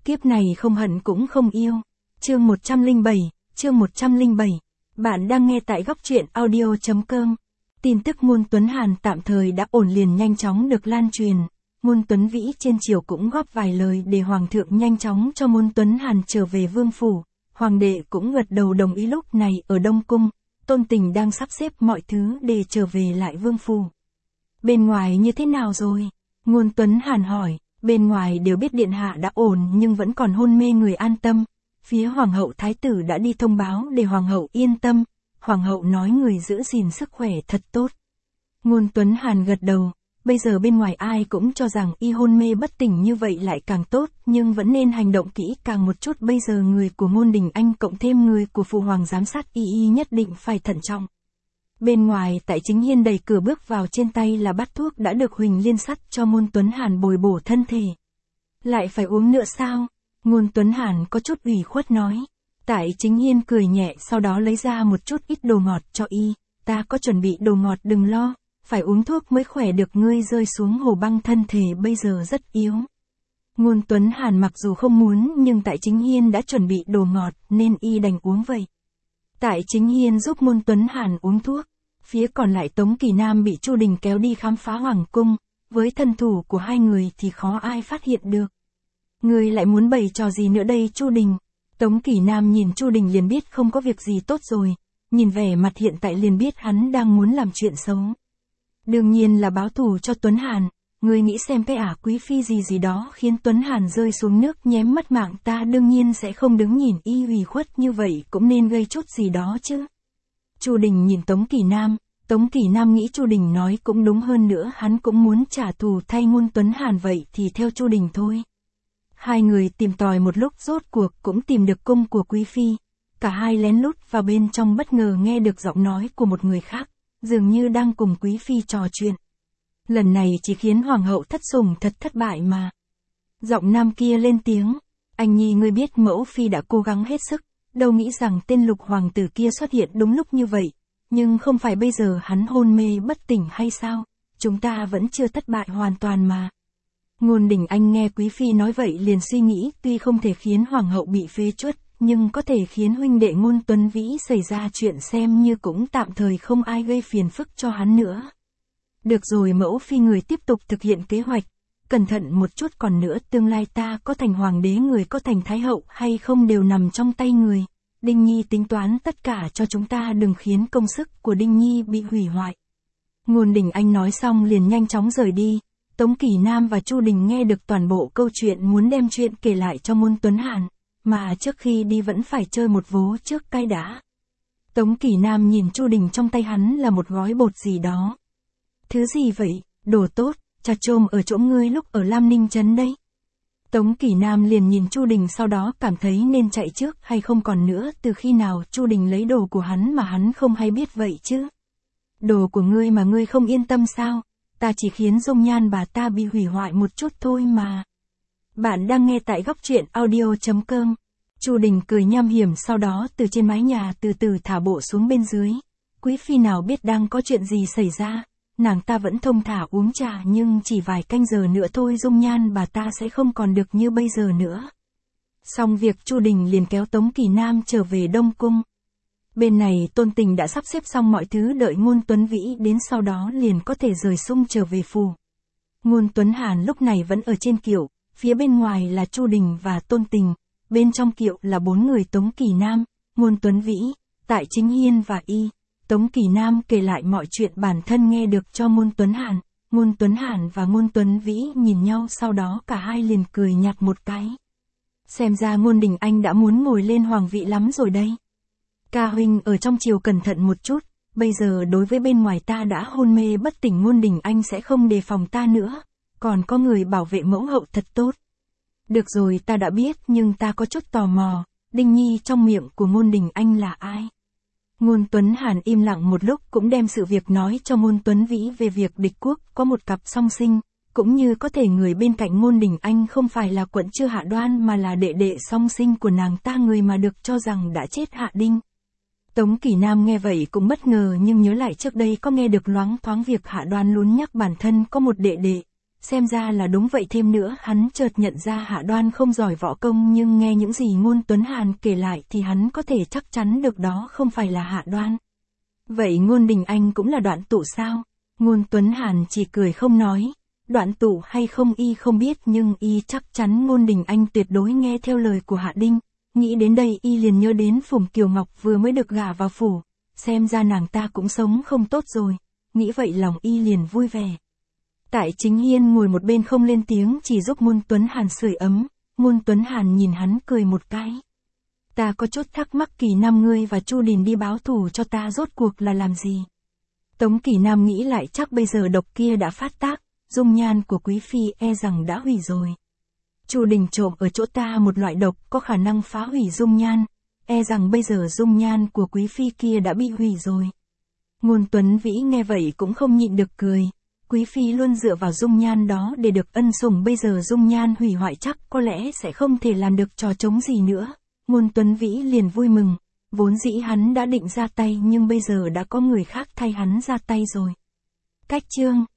Kiếp này không hận cũng không yêu. Chương 107, chương 107. Bạn đang nghe tại góc truyện audio.com. Tin tức Ngôn Tuấn Hàn tạm thời đã ổn liền nhanh chóng được lan truyền. Ngôn Tuấn Vĩ trên triều cũng góp vài lời để Hoàng thượng nhanh chóng cho Ngôn Tuấn Hàn trở về vương phủ. Hoàng đệ cũng gật đầu đồng ý. Lúc này ở Đông Cung, Tôn Tình đang sắp xếp mọi thứ để trở về lại vương phủ. Bên ngoài như thế nào rồi? Ngôn Tuấn Hàn hỏi. Bên ngoài đều biết điện hạ đã ổn nhưng vẫn còn hôn mê, người an tâm. Phía hoàng hậu thái tử đã đi thông báo để hoàng hậu yên tâm. Hoàng hậu nói người giữ gìn sức khỏe thật tốt. Ngôn Tuấn Hàn gật đầu. Bây giờ bên ngoài ai cũng cho rằng y hôn mê bất tỉnh như vậy lại càng tốt, nhưng vẫn nên hành động kỹ càng một chút. Bây giờ người của Ngôn Đình Anh cộng thêm người của phụ hoàng giám sát y nhất định phải thận trọng. Bên ngoài tại Chính Hiên đẩy cửa bước vào, trên tay là bát thuốc đã được Huỳnh Liên sắt cho Ngôn Tuấn Hàn bồi bổ thân thể. Lại phải uống nữa sao? Ngôn Tuấn Hàn có chút ủy khuất nói. Tại Chính Hiên cười nhẹ, sau đó lấy ra một chút ít đồ ngọt cho y. Ta có chuẩn bị đồ ngọt, đừng lo, phải uống thuốc mới khỏe được. Ngươi rơi xuống hồ băng, thân thể bây giờ rất yếu. Ngôn Tuấn Hàn mặc dù không muốn nhưng tại Chính Hiên đã chuẩn bị đồ ngọt nên y đành uống vậy. Tại Chính Hiên giúp Ngôn Tuấn Hàn uống thuốc. Phía còn lại Tống Kỳ Nam bị Chu Đình kéo đi khám phá hoàng cung. Với thân thủ của hai người thì khó ai phát hiện được. Ngươi lại muốn bày trò gì nữa đây Chu Đình? Tống Kỳ Nam nhìn Chu Đình liền biết không có việc gì tốt rồi. Nhìn vẻ mặt hiện tại liền biết hắn đang muốn làm chuyện xấu. Đương nhiên là báo thù cho Tuấn Hàn. Ngươi nghĩ xem cái ả quý phi gì đó khiến Tuấn Hàn rơi xuống nước nhém mất mạng, ta đương nhiên sẽ không đứng nhìn y ủy khuất như vậy, cũng nên gây chút gì đó chứ. Chu Đình nhìn Tống Kỳ Nam. Tống Kỳ Nam nghĩ Chu Đình nói cũng đúng, hơn nữa hắn cũng muốn trả thù thay Ngôn Tuấn Hàn, vậy thì theo Chu Đình thôi. Hai người tìm tòi một lúc rốt cuộc cũng tìm được cung của quý phi. Cả hai lén lút vào bên trong, bất ngờ nghe được giọng nói của một người khác, dường như đang cùng quý phi trò chuyện. Lần này chỉ khiến hoàng hậu thất sủng thật thất bại mà. Giọng nam kia lên tiếng, anh Nhi, ngươi biết mẫu phi đã cố gắng hết sức, đâu nghĩ rằng tên Lục hoàng tử kia xuất hiện đúng lúc như vậy. Nhưng không phải bây giờ hắn hôn mê bất tỉnh hay sao? Chúng ta vẫn chưa thất bại hoàn toàn mà. Ngôn Đình Anh nghe quý phi nói vậy liền suy nghĩ, tuy không thể khiến hoàng hậu bị phế truất, nhưng có thể khiến huynh đệ Ngôn Tuấn Vĩ xảy ra chuyện, xem như cũng tạm thời không ai gây phiền phức cho hắn nữa. Được rồi mẫu phi, người tiếp tục thực hiện kế hoạch, cẩn thận một chút, còn nữa tương lai ta có thành hoàng đế, người có thành thái hậu hay không đều nằm trong tay người. Đinh Nhi tính toán tất cả cho chúng ta, đừng khiến công sức của Đinh Nhi bị hủy hoại. Ngôn Đình Anh nói xong liền nhanh chóng rời đi. Tống Kỳ Nam và Chu Đình nghe được toàn bộ câu chuyện, muốn đem chuyện kể lại cho Ngôn Tuấn Hàn, mà trước khi đi vẫn phải chơi một vố trước cái đã. Tống Kỳ Nam nhìn Chu Đình, trong tay hắn là một gói bột gì đó. Thứ gì vậy? Đồ tốt, trà trôm ở chỗ ngươi lúc ở Lam Ninh Trấn đấy. Tống Kỳ Nam liền nhìn Chu Đình, sau đó cảm thấy nên chạy trước hay không, còn nữa từ khi nào Chu Đình lấy đồ của hắn mà hắn không hay biết vậy chứ? Đồ của ngươi mà ngươi không yên tâm sao? Ta chỉ khiến dung nhan bà ta bị hủy hoại một chút thôi mà. Bạn đang nghe tại góc truyện audio.com. Chu Đình cười nham hiểm, sau đó từ trên mái nhà từ từ thả bộ xuống bên dưới. Quý phi nào biết đang có chuyện gì xảy ra. Nàng ta vẫn thông thả uống trà, nhưng chỉ vài canh giờ nữa thôi dung nhan bà ta sẽ không còn được như bây giờ nữa. Xong việc Chu Đình liền kéo Tống Kỳ Nam trở về Đông Cung. Bên này Tôn Tình đã sắp xếp xong mọi thứ, đợi Ngôn Tuấn Vĩ đến sau đó liền có thể rời xung trở về phủ. Ngôn Tuấn Hàn lúc này vẫn ở trên kiệu, phía bên ngoài là Chu Đình và Tôn Tình, bên trong kiệu là 4 người: Tống Kỳ Nam, Ngôn Tuấn Vĩ, Tại Chính Hiên và y. Tống Kỳ Nam kể lại mọi chuyện bản thân nghe được cho Ngôn Tuấn Hàn. Ngôn Tuấn Hàn và Ngôn Tuấn Vĩ nhìn nhau, sau đó cả hai liền cười nhạt một cái. Xem ra Ngôn Đình Anh đã muốn ngồi lên hoàng vị lắm rồi đây. Ca huynh ở trong triều cẩn thận một chút, bây giờ đối với bên ngoài ta đã hôn mê bất tỉnh, Ngôn Đình Anh sẽ không đề phòng ta nữa, còn có người bảo vệ mẫu hậu thật tốt. Được rồi, ta đã biết, nhưng ta có chút tò mò, Đinh Nhi trong miệng của Ngôn Đình Anh là ai? Ngôn Tuấn Hàn im lặng một lúc cũng đem sự việc nói cho Ngôn Tuấn Vĩ về việc địch quốc có một cặp song sinh, cũng như có thể người bên cạnh Ngôn Đình Anh không phải là Quận Chư Hạ Đoan mà là đệ đệ song sinh của nàng ta, người mà được cho rằng đã chết Hạ Đinh. Tống Kỳ Nam nghe vậy cũng bất ngờ, nhưng nhớ lại trước đây có nghe được loáng thoáng việc Hạ Đoan luôn nhắc bản thân có một đệ đệ. Xem ra là đúng vậy, thêm nữa hắn chợt nhận ra Hạ Đoan không giỏi võ công, nhưng nghe những gì Ngôn Tuấn Hàn kể lại thì hắn có thể chắc chắn được đó không phải là Hạ Đoan. Vậy Ngôn Đình Anh cũng là Đoạn Tụ sao? Ngôn Tuấn Hàn chỉ cười không nói. Đoạn Tụ hay không y không biết, nhưng y chắc chắn Ngôn Đình Anh tuyệt đối nghe theo lời của Hạ Đinh. Nghĩ đến đây y liền nhớ đến Phùng Kiều Ngọc vừa mới được gả vào phủ. Xem ra nàng ta cũng sống không tốt rồi. Nghĩ vậy lòng y liền vui vẻ. Tại Chính Hiên ngồi một bên không lên tiếng, chỉ giúp Ngôn Tuấn Hàn sưởi ấm. Ngôn Tuấn Hàn nhìn hắn cười một cái. Ta có chút thắc mắc, Kỳ Nam ngươi và Chu Đình đi báo thù cho ta rốt cuộc là làm gì? Tống Kỳ Nam nghĩ lại chắc bây giờ độc kia đã phát tác, dung nhan của quý phi e rằng đã hủy rồi. Chu Đình trộm ở chỗ ta một loại độc có khả năng phá hủy dung nhan, e rằng bây giờ dung nhan của quý phi kia đã bị hủy rồi. Ngôn Tuấn Vĩ nghe vậy cũng không nhịn được cười. Quý phi luôn dựa vào dung nhan đó để được ân sủng, bây giờ dung nhan hủy hoại chắc có lẽ sẽ không thể làm được trò trống gì nữa. Ngôn Tuấn Vĩ liền vui mừng, vốn dĩ hắn đã định ra tay nhưng bây giờ đã có người khác thay hắn ra tay rồi. Cách chương